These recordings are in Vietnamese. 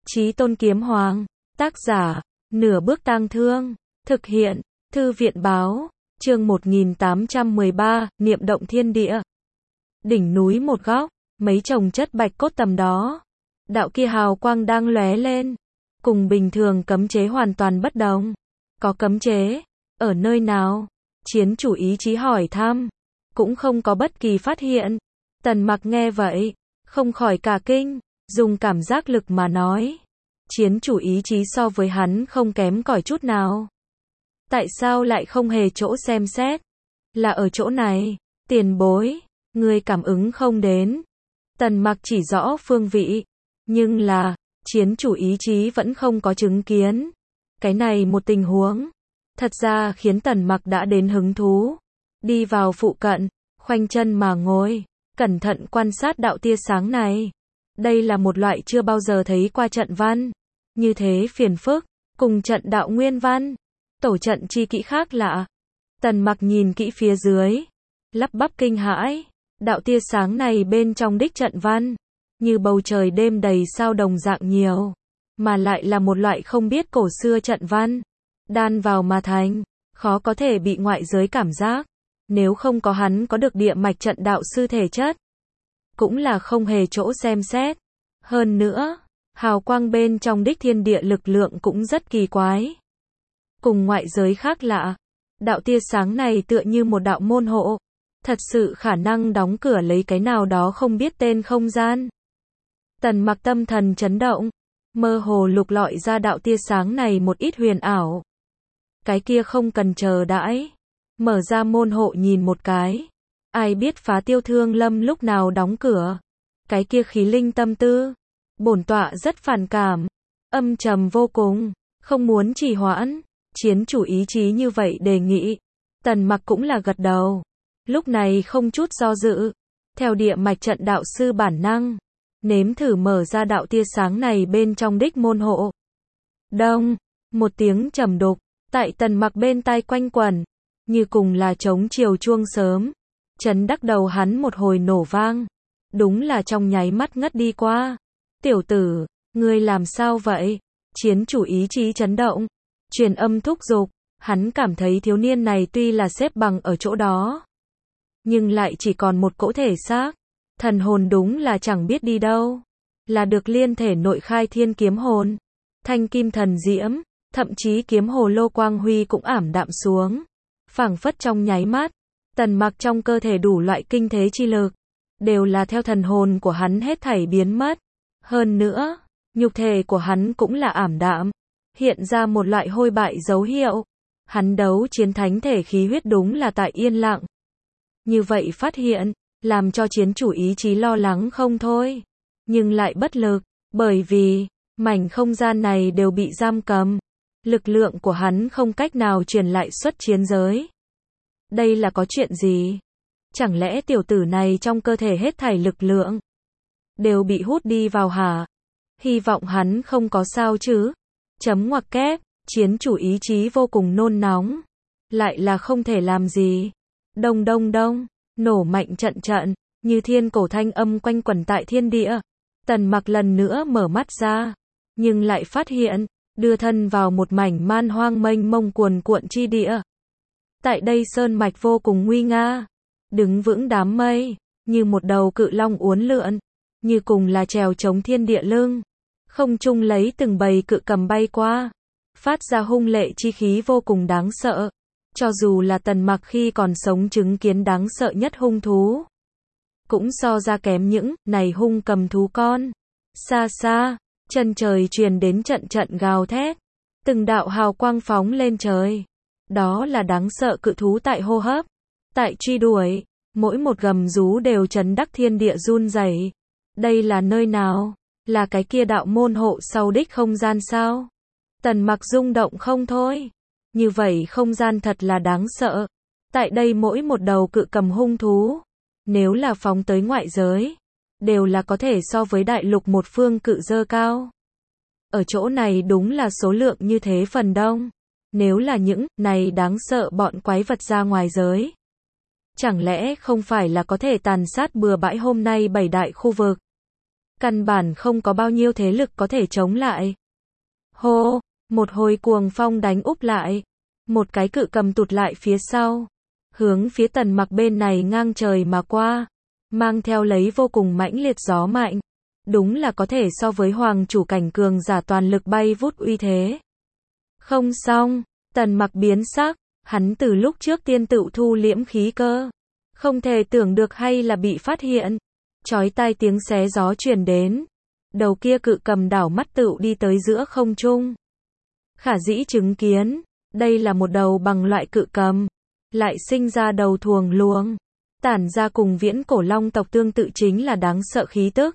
Chí Tôn Kiếm Hoàng, tác giả, Nửa Bước Tang Thương, thực hiện, Thư viện báo, chương 1813, Niệm Động Thiên Địa. Đỉnh núi một góc, mấy chồng chất bạch cốt tầm đó. Đạo kia hào quang đang lóe lên, cùng bình thường cấm chế hoàn toàn bất đồng. Có cấm chế, ở nơi nào? Chiến chủ ý chí hỏi thăm, cũng không có bất kỳ phát hiện. Tần Mặc nghe vậy, không khỏi cả kinh, dùng cảm giác lực mà nói. Chiến chủ ý chí so với hắn không kém cỏi chút nào. Tại sao lại không hề chỗ xem xét? Là ở chỗ này, tiền bối, ngươi cảm ứng không đến. Tần Mặc chỉ rõ phương vị, nhưng là, chiến chủ ý chí vẫn không có chứng kiến. Cái này một tình huống, thật ra khiến Tần Mặc đã đến hứng thú. Đi vào phụ cận, khoanh chân mà ngồi, cẩn thận quan sát đạo tia sáng này. Đây là một loại chưa bao giờ thấy qua trận văn. Như thế phiền phức, cùng trận đạo nguyên văn. Tổ trận chi kỹ khác lạ. Tần Mặc nhìn kỹ phía dưới, lắp bắp kinh hãi. Đạo tia sáng này bên trong đích trận văn, như bầu trời đêm đầy sao đồng dạng nhiều, mà lại là một loại không biết cổ xưa trận văn, đan vào mà thành, khó có thể bị ngoại giới cảm giác. Nếu không có hắn có được địa mạch trận đạo sư thể chất, cũng là không hề chỗ xem xét. Hơn nữa, hào quang bên trong đích thiên địa lực lượng cũng rất kỳ quái. Cùng ngoại giới khác lạ, đạo tia sáng này tựa như một đạo môn hộ, thật sự khả năng đóng cửa lấy cái nào đó không biết tên không gian. Tần Mặc tâm thần chấn động, mơ hồ lục lọi ra đạo tia sáng này một ít huyền ảo. Cái kia không cần chờ đãi, mở ra môn hộ nhìn một cái. Ai biết Phá Tiêu Thương Lâm lúc nào đóng cửa. Cái kia khí linh tâm tư, bổn tọa rất phản cảm, âm trầm vô cùng, không muốn trì hoãn. Chiến chủ ý chí như vậy đề nghị, Tần Mặc cũng là gật đầu. Lúc này không chút do dự, theo địa mạch trận đạo sư bản năng, nếm thử mở ra đạo tia sáng này bên trong đích môn hộ. Đông, một tiếng trầm đục, tại Tần Mặc bên tai quanh quẩn, như cùng là trống chiều chuông sớm, chấn đắc đầu hắn một hồi nổ vang. Đúng là trong nháy mắt ngất đi qua. Tiểu tử, ngươi làm sao vậy? Chiến chủ ý chí chấn động, truyền âm thúc giục. Hắn cảm thấy thiếu niên này tuy là xếp bằng ở chỗ đó, nhưng lại chỉ còn một cỗ thể xác. Thần hồn đúng là chẳng biết đi đâu. Là được liên thể nội khai thiên kiếm hồn, thanh kim thần diễm, thậm chí kiếm hồ lô quang huy cũng ảm đạm xuống. Phảng phất trong nháy mắt, Tần Mặc trong cơ thể đủ loại kinh thế chi lực, đều là theo thần hồn của hắn hết thảy biến mất. Hơn nữa, nhục thể của hắn cũng là ảm đạm, hiện ra một loại hôi bại dấu hiệu. Hắn đấu chiến thánh thể khí huyết đúng là tại yên lặng. Như vậy phát hiện, làm cho chiến chủ ý chí lo lắng không thôi, nhưng lại bất lực, bởi vì, mảnh không gian này đều bị giam cầm. Lực lượng của hắn không cách nào truyền lại xuất chiến giới. Đây là có chuyện gì? Chẳng lẽ tiểu tử này trong cơ thể hết thảy lực lượng đều bị hút đi vào hả? Hy vọng hắn không có sao chứ. Chấm ngoặc kép, chiến chủ ý chí vô cùng nôn nóng, lại là không thể làm gì. Đông đông đông, nổ mạnh trận trận, như thiên cổ thanh âm quanh quẩn tại thiên địa. Tần Mặc lần nữa mở mắt ra, nhưng lại phát hiện, đưa thân vào một mảnh man hoang mênh mông cuồn cuộn chi địa. Tại đây sơn mạch vô cùng nguy nga, đứng vững đám mây, như một đầu cự long uốn lượn, như cùng là trèo chống thiên địa lưng. Không trung lấy từng bầy cự cầm bay qua, phát ra hung lệ chi khí vô cùng đáng sợ. Cho dù là Tần Mặc khi còn sống chứng kiến đáng sợ nhất hung thú, cũng so ra kém những này hung cầm thú con. Xa xa, chân trời truyền đến trận trận gào thét, từng đạo hào quang phóng lên trời. Đó là đáng sợ cự thú tại hô hấp, tại truy đuổi, mỗi một gầm rú đều chấn đắc thiên địa run rẩy. Đây là nơi nào? Là cái kia đạo môn hộ sau đích không gian sao? Tần Mặc rung động không thôi. Như vậy không gian thật là đáng sợ. Tại đây mỗi một đầu cự cầm hung thú, nếu là phóng tới ngoại giới, đều là có thể so với đại lục một phương cự dơ cao. Ở chỗ này đúng là số lượng như thế phần đông. Nếu là những này đáng sợ bọn quái vật ra ngoài giới, chẳng lẽ không phải là có thể tàn sát bừa bãi hôm nay 7 đại khu vực? Căn bản không có bao nhiêu thế lực có thể chống lại. Hô, một hồi cuồng phong đánh úp lại. Một cái cự cầm tụt lại phía sau. Hướng phía Tần Mặc bên này ngang trời mà qua. Mang theo lấy vô cùng mãnh liệt gió mạnh. Đúng là có thể so với hoàng chủ cảnh cường giả toàn lực bay vút uy thế. Không xong, Tần Mặc biến sắc. Hắn từ lúc trước tiên tự thu liễm khí cơ. Không thể tưởng được hay là bị phát hiện. Chói tai tiếng xé gió truyền đến. Đầu kia cự cầm đảo mắt tựu đi tới giữa không trung. Khả dĩ chứng kiến, đây là một đầu bằng loại cự cầm. Lại sinh ra đầu thuồng luồng. Tản ra cùng viễn cổ long tộc tương tự chính là đáng sợ khí tức.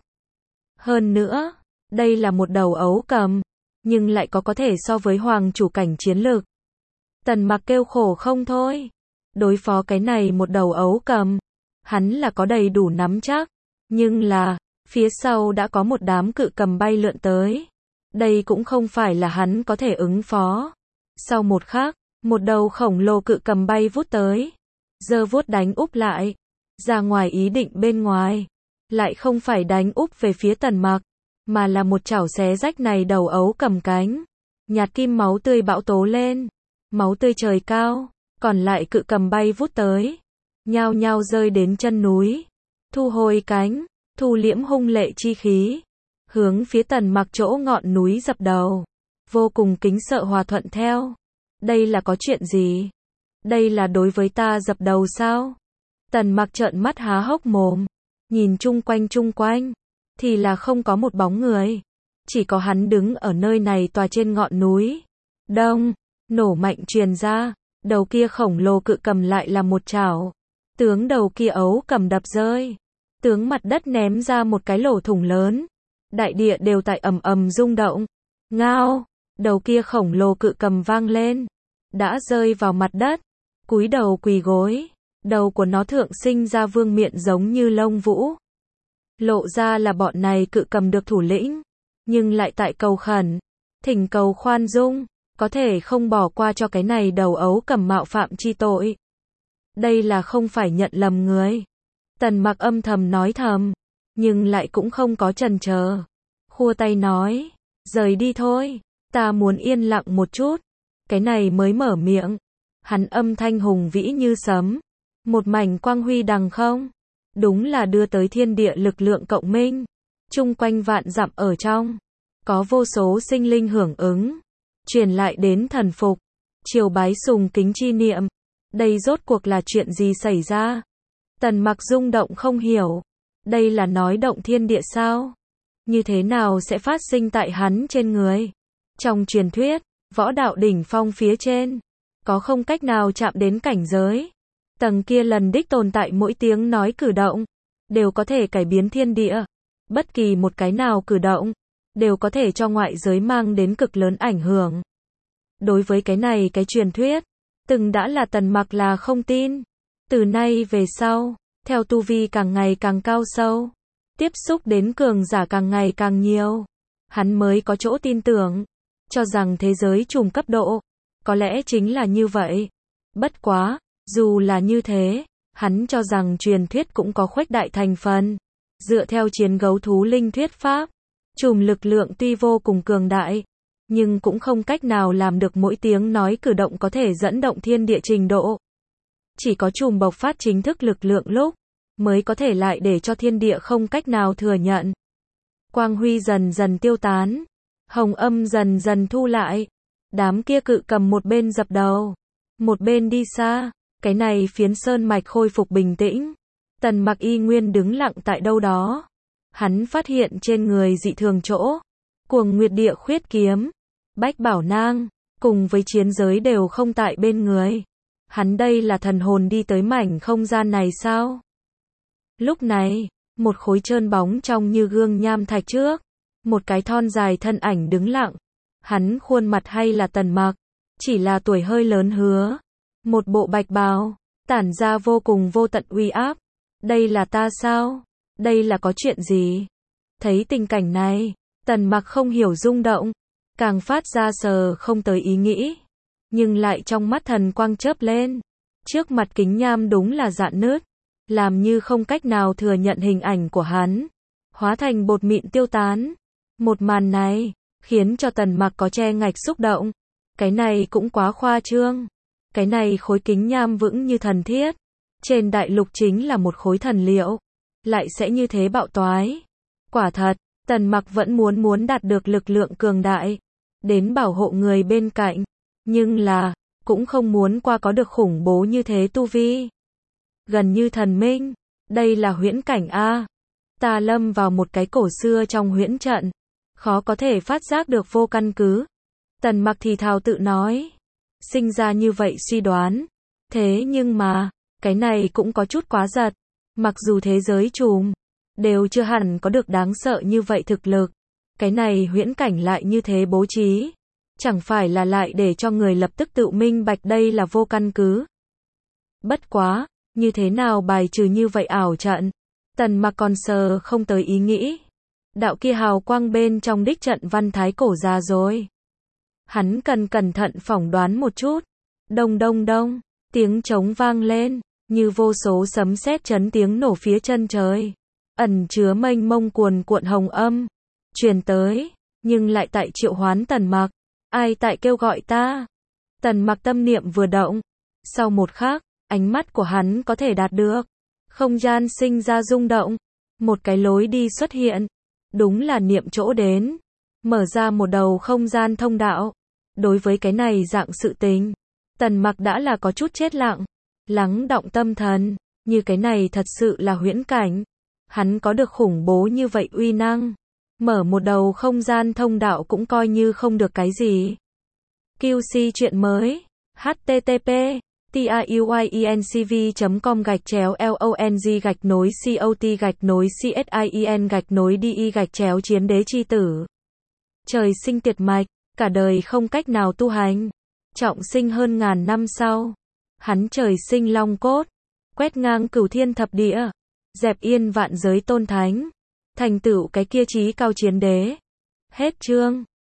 Hơn nữa, đây là một đầu ấu cầm. Nhưng lại có thể so với hoàng chủ cảnh chiến lực. Tần Mặc kêu khổ không thôi. Đối phó cái này một đầu ấu cầm. Hắn là có đầy đủ nắm chắc. Nhưng là, phía sau đã có một đám cự cầm bay lượn tới. Đây cũng không phải là hắn có thể ứng phó. Sau một khắc, một đầu khổng lồ cự cầm bay vút tới. Giơ vuốt đánh úp lại. Ra ngoài ý định bên ngoài. Lại không phải đánh úp về phía Tần Mặc. Mà là một chảo xé rách này đầu ấu cầm cánh. Nhạt kim máu tươi bão tố lên. Máu tươi trời cao. Còn lại cự cầm bay vút tới. Nhao nhao rơi đến chân núi. Thu hồi cánh. Thu liễm hung lệ chi khí. Hướng phía Tần Mặc chỗ ngọn núi dập đầu. Vô cùng kính sợ hòa thuận theo. Đây là có chuyện gì? Đây là đối với ta dập đầu sao? Tần Mặc trợn mắt há hốc mồm. Nhìn chung quanh. Thì là không có một bóng người. Chỉ có hắn đứng ở nơi này tòa trên ngọn núi. Đông. Nổ mạnh truyền ra. Đầu kia khổng lồ cự cầm lại là một chảo. Tướng đầu kia ấu cầm đập rơi. Tướng mặt đất ném ra một cái lỗ thủng lớn. Đại địa đều tại ầm ầm rung động. Ngao. Đầu kia khổng lồ cự cầm vang lên. Đã rơi vào mặt đất. Cúi đầu quỳ gối. Đầu của nó thượng sinh ra vương miện giống như lông vũ. Lộ ra là bọn này cự cầm được thủ lĩnh. Nhưng lại tại cầu khẩn. Thỉnh cầu khoan dung. Có thể không bỏ qua cho cái này đầu ấu cầm mạo phạm chi tội. Đây là không phải nhận lầm người. Tần Mặc âm thầm nói thầm. Nhưng lại cũng không có chần chờ. Khua tay nói. Rời đi thôi. Ta muốn yên lặng một chút. Cái này mới mở miệng. Hắn âm thanh hùng vĩ như sấm. Một mảnh quang huy đằng không. Đúng là đưa tới thiên địa lực lượng cộng minh. Chung quanh vạn dặm ở trong. Có vô số sinh linh hưởng ứng. Truyền lại đến thần phục. Triều bái sùng kính chi niệm. Đây rốt cuộc là chuyện gì xảy ra? Tần Mặc rung động không hiểu. Đây là nói động thiên địa sao? Như thế nào sẽ phát sinh tại hắn trên người? Trong truyền thuyết, võ đạo đỉnh phong phía trên. Có không cách nào chạm đến cảnh giới. Tầng kia lần đích tồn tại mỗi tiếng nói cử động. Đều có thể cải biến thiên địa. Bất kỳ một cái nào cử động. Đều có thể cho ngoại giới mang đến cực lớn ảnh hưởng. Đối với cái này cái truyền thuyết. Từng đã là Tần Mặc là không tin. Từ nay về sau, theo tu vi càng ngày càng cao sâu, tiếp xúc đến cường giả càng ngày càng nhiều, hắn mới có chỗ tin tưởng, cho rằng thế giới trùng cấp độ, có lẽ chính là như vậy. Bất quá, dù là như thế, hắn cho rằng truyền thuyết cũng có khuếch đại thành phần. Dựa theo chiến gấu thú linh thuyết pháp, trùm lực lượng tuy vô cùng cường đại, nhưng cũng không cách nào làm được mỗi tiếng nói cử động có thể dẫn động thiên địa trình độ. Chỉ có trùm bộc phát chính thức lực lượng lúc, mới có thể lại để cho thiên địa không cách nào thừa nhận. Quang huy dần dần tiêu tán, hồng âm dần dần thu lại. Đám kia cự cầm một bên dập đầu, một bên đi xa. Cái này phiến sơn mạch khôi phục bình tĩnh. Tần Mặc y nguyên đứng lặng tại đâu đó. Hắn phát hiện trên người dị thường chỗ. Cuồng Nguyệt Địa Khuyết kiếm, Bách Bảo Nang, cùng với chiến giới đều không tại bên người. Hắn đây là thần hồn đi tới mảnh không gian này sao? Lúc này, một khối trơn bóng trong như gương nham thạch trước. Một cái thon dài thân ảnh đứng lặng. Hắn khuôn mặt hay là Tần Mặc, chỉ là tuổi hơi lớn hứa. Một bộ bạch bào, tản ra vô cùng vô tận uy áp. Đây là ta sao? Đây là có chuyện gì? Thấy tình cảnh này, Tần Mặc không hiểu rung động, càng phát ra sờ không tới ý nghĩ. Nhưng lại trong mắt thần quang chớp lên. Trước mặt kính nham đúng là rạn nứt, làm như không cách nào thừa nhận hình ảnh của hắn. hóa thành bột mịn tiêu tán. Một màn này, khiến cho Tần Mặc có che ngạch xúc động. Cái này cũng quá khoa trương. Cái này khối kính nham vững như thần thiết. Trên đại lục chính là một khối thần liệu. Lại sẽ như thế bạo toái. Quả thật, Tần Mặc vẫn muốn đạt được lực lượng cường đại. Đến bảo hộ người bên cạnh. Nhưng là, cũng không muốn qua có được khủng bố như thế tu vi. Gần như thần minh. Đây là huyễn cảnh A. Ta lâm vào một cái cổ xưa trong huyễn trận. Khó có thể phát giác được vô căn cứ. Tần Mặc thì thào tự nói. Sinh ra như vậy suy đoán. Thế nhưng mà, cái này cũng có chút quá giật. Mặc dù thế giới trùm, đều chưa hẳn có được đáng sợ như vậy thực lực. Cái này huyễn cảnh lại như thế bố trí. Chẳng phải là lại để cho người lập tức tự minh bạch đây là vô căn cứ. Bất quá, như thế nào bài trừ như vậy ảo trận. Tần Mặc còn sờ không tới ý nghĩ. Đạo kia hào quang bên trong đích trận văn thái cổ ra rồi. Hắn cần cẩn thận phỏng đoán một chút. Đông đông đông, tiếng trống vang lên, như vô số sấm sét chấn tiếng nổ phía chân trời. Ẩn chứa mênh mông cuồn cuộn hồng âm. Truyền tới, nhưng lại tại triệu hoán Tần Mặc. Ai tại kêu gọi ta? Tần Mặc tâm niệm vừa động. Sau một khắc, ánh mắt của hắn có thể đạt được. Không gian sinh ra rung động. Một cái lối đi xuất hiện. Đúng là niệm chỗ đến. Mở ra một đầu không gian thông đạo. Đối với cái này dạng sự tình, Tần Mặc đã là có chút chết lặng. Lắng động tâm thần. Như cái này thật sự là huyễn cảnh. Hắn có được khủng bố như vậy uy năng. Mở một đầu không gian thông đạo cũng coi như không được cái gì. QC chuyện mới. http tiuyencv.com/long-cot-csin-di-chiến đế chi tử. Trời sinh tiệt mạch, cả đời không cách nào tu hành. Trọng sinh hơn ngàn năm sau. Hắn trời sinh long cốt, quét ngang cửu thiên thập địa, dẹp yên vạn giới tôn thánh, thành tựu cái kia chí cao chiến đế. Hết chương.